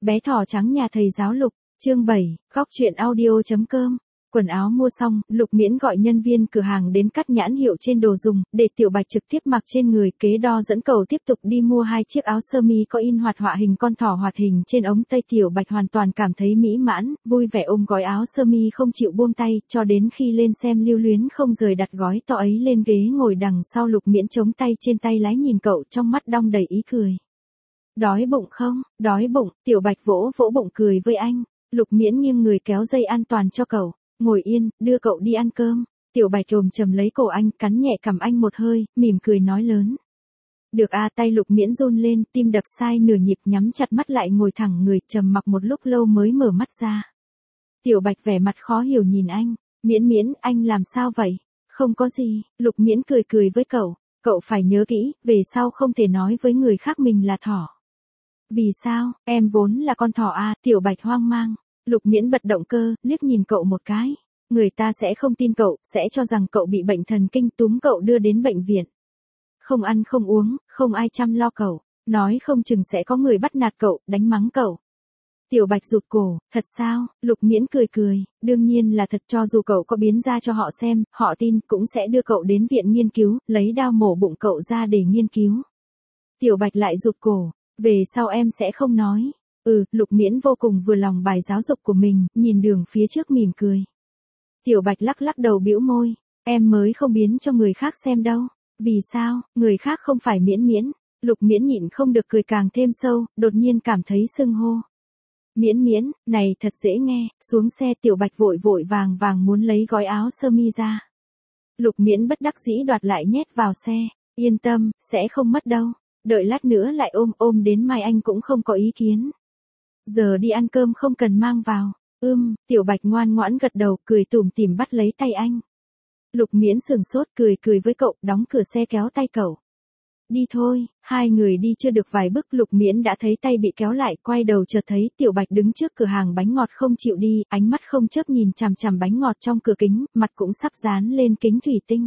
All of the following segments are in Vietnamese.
Bé thỏ trắng nhà thầy giáo Lục, chương 7, góc truyện audio.com. Quần áo mua xong, Lục Miễn gọi nhân viên cửa hàng đến cắt nhãn hiệu trên đồ dùng, để Tiểu Bạch trực tiếp mặc trên người, kế đo dẫn cậu tiếp tục đi mua 2 chiếc áo sơ mi có in hoạt họa hình con thỏ hoạt hình trên ống tay. Tiểu Bạch hoàn toàn cảm thấy mỹ mãn, vui vẻ ôm gói áo sơ mi không chịu buông tay, cho đến khi lên xem lưu luyến không rời đặt gói to ấy lên ghế ngồi đằng sau. Lục Miễn chống tay trên tay lái nhìn cậu, trong mắt đong đầy ý cười. Đói bụng không? Đói bụng. Tiểu Bạch vỗ vỗ bụng cười với anh. Lục Miễn nghiêng người kéo dây an toàn cho cậu. Ngồi yên, đưa cậu đi ăn cơm. Tiểu Bạch ôm chầm lấy cổ anh, cắn nhẹ cằm anh một hơi, mỉm cười nói lớn. Được à. Tay Lục Miễn run lên, tim đập sai nửa nhịp, nhắm chặt mắt lại ngồi thẳng người, trầm mặc một lúc lâu mới mở mắt ra. Tiểu Bạch vẻ mặt khó hiểu nhìn anh. Miễn, anh làm sao vậy? Không có gì. Lục Miễn cười với cậu. Cậu phải nhớ kỹ, về sau không thể nói với người khác mình là thỏ. Vì sao? Em vốn là con thỏ à? Tiểu Bạch hoang mang. Lục Miễn bật động cơ, liếc nhìn cậu một cái. Người ta sẽ không tin cậu, sẽ cho rằng cậu bị bệnh thần kinh, túm cậu đưa đến bệnh viện. Không ăn không uống, không ai chăm lo cậu. Nói không chừng sẽ có người bắt nạt cậu, đánh mắng cậu. Tiểu Bạch rụt cổ. Thật sao? Lục Miễn cười. Đương nhiên là thật, cho dù cậu có biến ra cho họ xem, họ tin, cũng sẽ đưa cậu đến viện nghiên cứu, lấy dao mổ bụng cậu ra để nghiên cứu. Tiểu Bạch lại rụt cổ. Về sau em sẽ không nói. Lục Miễn vô cùng vừa lòng bài giáo dục của mình, nhìn đường phía trước mỉm cười. Tiểu Bạch lắc đầu bĩu môi. Em mới không biến cho người khác xem đâu. Vì sao? Người khác không phải Miễn. Lục Miễn nhịn không được cười càng thêm sâu, đột nhiên cảm thấy sưng hô. Miễn, này thật dễ nghe. Xuống xe. Tiểu Bạch vội vàng muốn lấy gói áo sơ mi ra. Lục Miễn bất đắc dĩ đoạt lại nhét vào xe. Yên tâm, sẽ không mất đâu. Đợi lát nữa lại ôm đến mai anh cũng không có ý kiến. Giờ đi ăn cơm không cần mang vào. Tiểu Bạch ngoan ngoãn gật đầu, cười tủm tỉm bắt lấy tay anh. Lục Miễn sừng sốt, cười với cậu, đóng cửa xe kéo tay cậu. Đi thôi. Hai người đi chưa được vài bước, Lục Miễn đã thấy tay bị kéo lại, quay đầu chợt thấy Tiểu Bạch đứng trước cửa hàng bánh ngọt không chịu đi, ánh mắt không chớp nhìn chằm bánh ngọt trong cửa kính, mặt cũng sắp dán lên kính thủy tinh.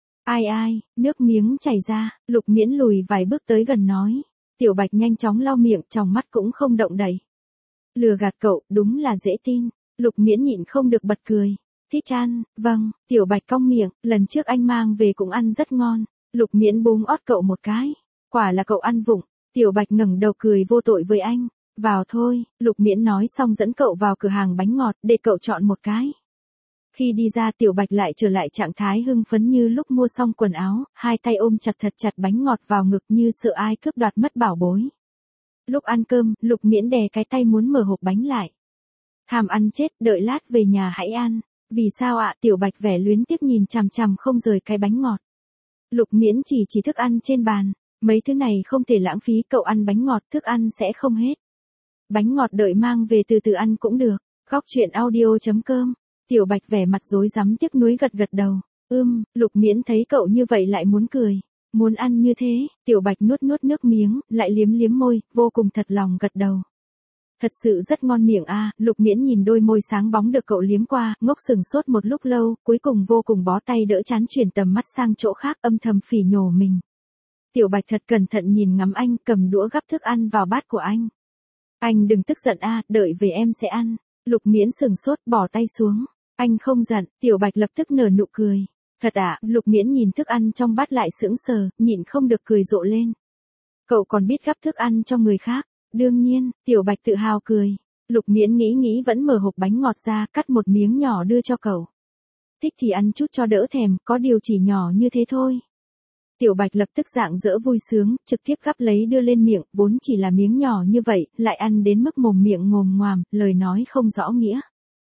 Ai, nước miếng chảy ra. Lục Miễn lùi vài bước tới gần nói. Tiểu Bạch nhanh chóng lau miệng, trong mắt cũng không động đậy. Lừa gạt cậu, đúng là dễ tin. Lục Miễn nhịn không được bật cười. Thích ăn? Vâng. Tiểu Bạch cong miệng, lần trước anh mang về cũng ăn rất ngon. Lục Miễn búng ót cậu một cái. Quả là cậu ăn vụng. Tiểu Bạch ngẩng đầu cười vô tội với anh. Vào thôi. Lục Miễn nói xong dẫn cậu vào cửa hàng bánh ngọt, để cậu chọn một cái. Khi đi ra, Tiểu Bạch lại trở lại trạng thái hưng phấn như lúc mua xong quần áo, hai tay ôm thật chặt bánh ngọt vào ngực như sợ ai cướp đoạt mất bảo bối. Lúc ăn cơm, Lục Miễn đè cái tay muốn mở hộp bánh lại. Tham ăn chết, đợi lát về nhà hãy ăn. Vì sao ạ? Tiểu Bạch vẻ luyến tiếc nhìn chằm không rời cái bánh ngọt. Lục Miễn chỉ thức ăn trên bàn. Mấy thứ này không thể lãng phí, cậu ăn bánh ngọt, thức ăn sẽ không hết. Bánh ngọt đợi mang về từ từ ăn cũng được. Góc truyện audio.com. Tiểu Bạch vẻ mặt rối rắm tiếc nuối gật đầu. Lục Miễn thấy cậu như vậy lại muốn cười. Muốn ăn như thế. Tiểu Bạch nuốt nước miếng, lại liếm môi, vô cùng thật lòng gật đầu. Thật sự rất ngon miệng à. Lục Miễn nhìn đôi môi sáng bóng được cậu liếm qua, ngốc sừng sốt một lúc lâu, cuối cùng vô cùng bó tay đỡ chán chuyển tầm mắt sang chỗ khác, âm thầm phỉ nhổ mình. Tiểu Bạch thật cẩn thận nhìn ngắm anh, cầm đũa gắp thức ăn vào bát của anh. Anh đừng tức giận à, đợi về em sẽ ăn. Lục Miễn sừng sốt, bỏ tay xuống. Anh không giận. Tiểu Bạch lập tức nở nụ cười. Thật à? Lục Miễn nhìn thức ăn trong bát lại sững sờ, nhịn không được cười rộ lên. Cậu còn biết gắp thức ăn cho người khác? Đương nhiên. Tiểu Bạch tự hào cười. Lục Miễn nghĩ vẫn mở hộp bánh ngọt ra, cắt một miếng nhỏ đưa cho cậu. Thích thì ăn chút cho đỡ thèm, có điều chỉ nhỏ như thế thôi. Tiểu Bạch lập tức rạng rỡ vui sướng, trực tiếp gắp lấy đưa lên miệng, vốn chỉ là miếng nhỏ như vậy, lại ăn đến mức mồm miệng ngồm ngoàm, lời nói không rõ nghĩa.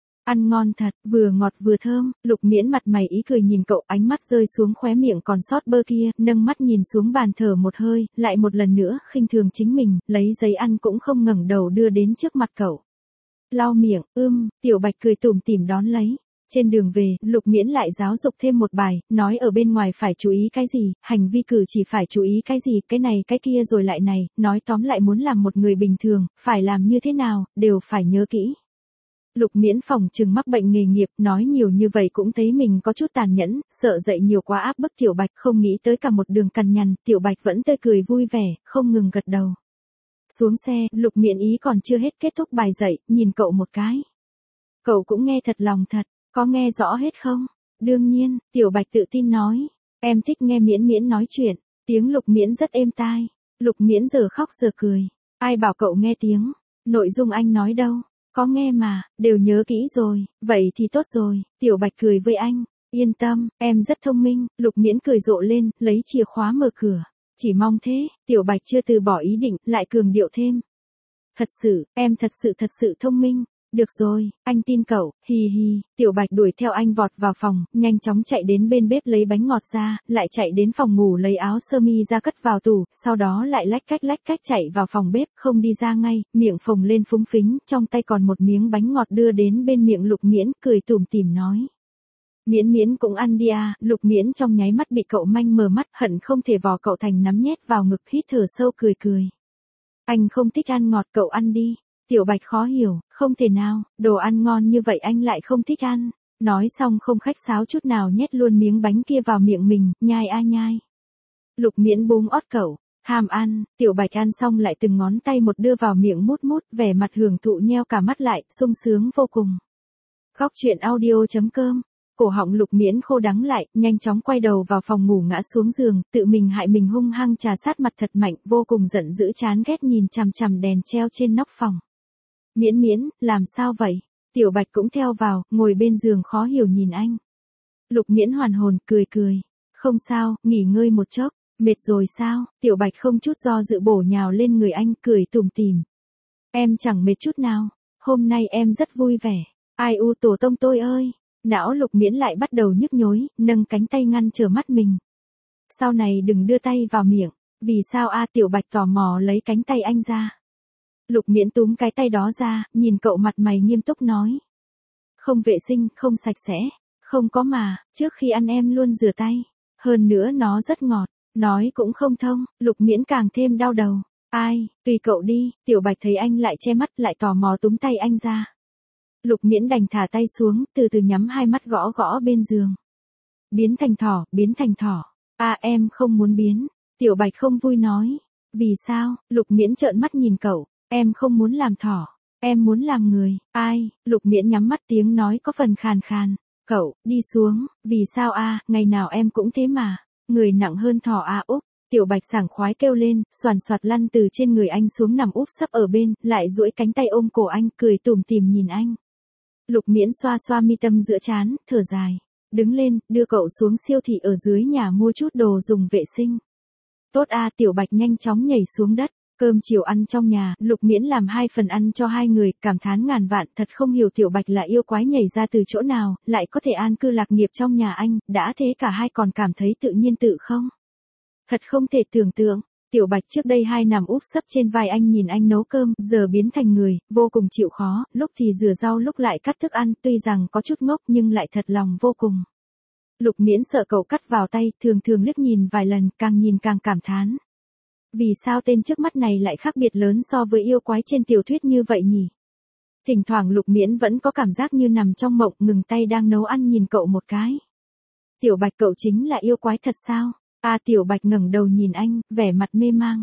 Ăn ngon thật, vừa ngọt vừa thơm. Lục Miễn mặt mày ý cười nhìn cậu, ánh mắt rơi xuống khóe miệng còn sót bơ kia, nâng mắt nhìn xuống bàn thở một hơi, lại một lần nữa khinh thường chính mình, lấy giấy ăn cũng không ngẩng đầu đưa đến trước mặt cậu. Lau miệng. Tiểu Bạch cười tủm tỉm đón lấy. Trên đường về, Lục Miễn lại giáo dục thêm một bài, nói ở bên ngoài phải chú ý cái gì, hành vi cử chỉ phải chú ý cái gì, cái này cái kia rồi lại này, nói tóm lại muốn làm một người bình thường, phải làm như thế nào, đều phải nhớ kỹ. Lục Miễn phòng chừng mắc bệnh nghề nghiệp, nói nhiều như vậy cũng thấy mình có chút tàn nhẫn, sợ dậy nhiều quá áp bức Tiểu Bạch, không nghĩ tới cả một đường cằn nhằn, Tiểu Bạch vẫn tươi cười vui vẻ, không ngừng gật đầu. Xuống xe, Lục Miễn ý còn chưa hết kết thúc bài dạy, nhìn cậu một cái. Cậu cũng nghe thật lòng thật, có nghe rõ hết không? Đương nhiên, Tiểu Bạch tự tin nói. Em thích nghe Miễn Miễn nói chuyện, tiếng Lục Miễn rất êm tai. Lục Miễn giờ khóc giờ cười. Ai bảo cậu nghe tiếng, nội dung anh nói đâu, có nghe mà, đều nhớ kỹ rồi, vậy thì tốt rồi. Tiểu Bạch cười với anh. Yên tâm, em rất thông minh. Lục Miễn cười rộ lên, lấy chìa khóa mở cửa. Chỉ mong thế. Tiểu Bạch chưa từ bỏ ý định, lại cường điệu thêm. Thật sự, em thật sự thông minh. Được rồi, anh tin cậu, hì hì. Tiểu Bạch đuổi theo anh vọt vào phòng, nhanh chóng chạy đến bên bếp lấy bánh ngọt ra, lại chạy đến phòng ngủ lấy áo sơ mi ra cất vào tủ, sau đó lại lách cách chạy vào phòng bếp, không đi ra ngay, miệng phồng lên phúng phính, trong tay còn một miếng bánh ngọt đưa đến bên miệng Lục Miễn, cười tủm tỉm nói. Miễn Miễn cũng ăn đi à. Lục Miễn trong nháy mắt bị cậu manh mờ mắt, hận không thể vò cậu thành nắm nhét vào ngực, hít thở sâu cười. Anh không thích ăn ngọt, cậu ăn đi. Tiểu Bạch khó hiểu, không thể nào, đồ ăn ngon như vậy anh lại không thích ăn. Nói xong không khách sáo chút nào nhét luôn miếng bánh kia vào miệng mình, nhai a nhai. Lục Miễn búng ót cậu, ham ăn. Tiểu Bạch ăn xong lại từng ngón tay một đưa vào miệng mút, vẻ mặt hưởng thụ nheo cả mắt lại, sung sướng vô cùng. Khóc chuyện audio.com. Cổ họng Lục Miễn khô đắng lại, nhanh chóng quay đầu vào phòng ngủ ngã xuống giường, tự mình hại mình hung hăng trà sát mặt thật mạnh, vô cùng giận dữ chán ghét nhìn chằm chằm đèn treo trên nóc phòng. Miễn Miễn, làm sao vậy? Tiểu Bạch cũng theo vào, ngồi bên giường khó hiểu nhìn anh. Lục Miễn hoàn hồn, cười. Không sao, nghỉ ngơi một chốc, mệt rồi sao? Tiểu Bạch không chút do dự bổ nhào lên người anh, cười tủm tỉm. Em chẳng mệt chút nào, hôm nay em rất vui vẻ. Ai u tổ tông tôi ơi! Não Lục Miễn lại bắt đầu nhức nhối, nâng cánh tay ngăn trở mắt mình. Sau này đừng đưa tay vào miệng. Vì sao a? Tiểu Bạch tò mò lấy cánh tay anh ra. Lục Miễn túm cái tay đó ra, nhìn cậu mặt mày nghiêm túc nói. Không vệ sinh, không sạch sẽ. Không có mà, trước khi ăn em luôn rửa tay. Hơn nữa nó rất ngọt, nói cũng không thông. Lục Miễn càng thêm đau đầu. Ai, tùy cậu đi. Tiểu Bạch thấy anh lại che mắt, lại tò mò túm tay anh ra. Lục Miễn đành thả tay xuống, từ từ nhắm hai mắt gõ bên giường. Biến thành thỏ. À em không muốn biến. Tiểu Bạch không vui nói. Vì sao? Lục Miễn trợn mắt nhìn cậu. Em không muốn làm thỏ. Em muốn làm người. Ai? Lục Miễn nhắm mắt, tiếng nói có phần khàn khàn. Cậu, đi xuống. Vì sao a? Ngày nào em cũng thế mà. Người nặng hơn thỏ a. Úp. Tiểu Bạch sảng khoái kêu lên, xoàn xoạt lăn từ trên người anh xuống nằm úp sấp ở bên, lại duỗi cánh tay ôm cổ anh, cười tủm tỉm nhìn anh. Lục Miễn xoa mi tâm giữa trán, thở dài. Đứng lên, đưa cậu xuống siêu thị ở dưới nhà mua chút đồ dùng vệ sinh. Tốt a. Tiểu Bạch nhanh chóng nhảy xuống đất. Cơm chiều ăn trong nhà, Lục Miễn làm 2 phần ăn cho 2 người, cảm thán ngàn vạn, thật không hiểu Tiểu Bạch là yêu quái nhảy ra từ chỗ nào, lại có thể an cư lạc nghiệp trong nhà anh, đã thế cả hai còn cảm thấy tự nhiên tự không? Thật không thể tưởng tượng. Tiểu Bạch trước đây hay nằm úp sấp trên vai anh nhìn anh nấu cơm, giờ biến thành người, vô cùng chịu khó, lúc thì rửa rau lúc lại cắt thức ăn, tuy rằng có chút ngốc nhưng lại thật lòng vô cùng. Lục Miễn sợ cậu cắt vào tay, thường liếc nhìn vài lần, càng nhìn càng cảm thán. Vì sao tên trước mắt này lại khác biệt lớn so với yêu quái trên tiểu thuyết như vậy nhỉ? Thỉnh thoảng Lục Miễn vẫn có cảm giác như nằm trong mộng, ngừng tay đang nấu ăn nhìn cậu một cái. Tiểu Bạch, cậu chính là yêu quái thật sao? À, Tiểu Bạch ngẩng đầu nhìn anh, vẻ mặt mê mang.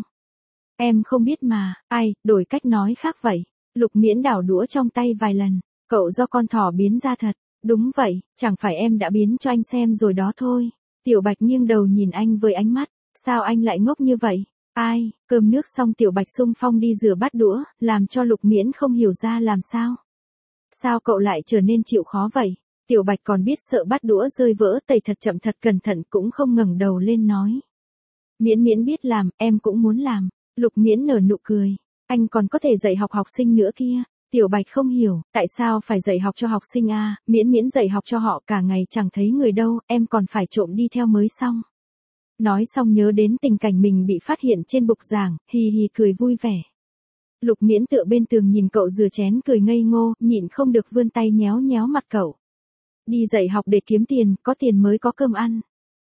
Em không biết mà. Ai, đổi cách nói khác vậy. Lục Miễn đảo đũa trong tay vài lần. Cậu do con thỏ biến ra thật. Đúng vậy, chẳng phải em đã biến cho anh xem rồi đó thôi. Tiểu Bạch nghiêng đầu nhìn anh với ánh mắt. Sao anh lại ngốc như vậy? Ai, cơm nước xong Tiểu Bạch xung phong đi rửa bát đũa, làm cho Lục Miễn không hiểu ra làm sao. Sao cậu lại trở nên chịu khó vậy? Tiểu Bạch còn biết sợ bát đũa rơi vỡ, tẩy thật chậm thật cẩn thận, cũng không ngẩng đầu lên nói. Miễn Miễn biết làm, em cũng muốn làm. Lục Miễn nở nụ cười. Anh còn có thể dạy học sinh nữa kia. Tiểu Bạch không hiểu, tại sao phải dạy học cho học sinh a? Miễn Miễn dạy học cho họ cả ngày chẳng thấy người đâu, em còn phải trộm đi theo mới xong. Nói xong nhớ đến tình cảnh mình bị phát hiện trên bục giảng, hì hì cười vui vẻ. Lục Miễn tựa bên tường nhìn cậu rửa chén cười ngây ngô, nhịn không được vươn tay nhéo mặt cậu. Đi dạy học để kiếm tiền, có tiền mới có cơm ăn.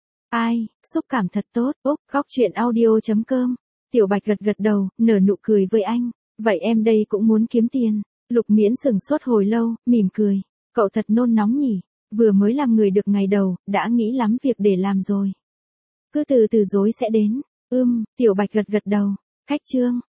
Ai, xúc cảm thật tốt. Úp, khóc chuyện audio.com. Tiểu Bạch gật đầu, nở nụ cười với anh. Vậy em đây cũng muốn kiếm tiền. Lục Miễn sững sốt hồi lâu, mỉm cười. Cậu thật nôn nóng nhỉ. Vừa mới làm người được ngày đầu, đã nghĩ lắm việc để làm rồi. Cứ từ từ dối sẽ đến. Tiểu Bạch gật đầu. Khách trương.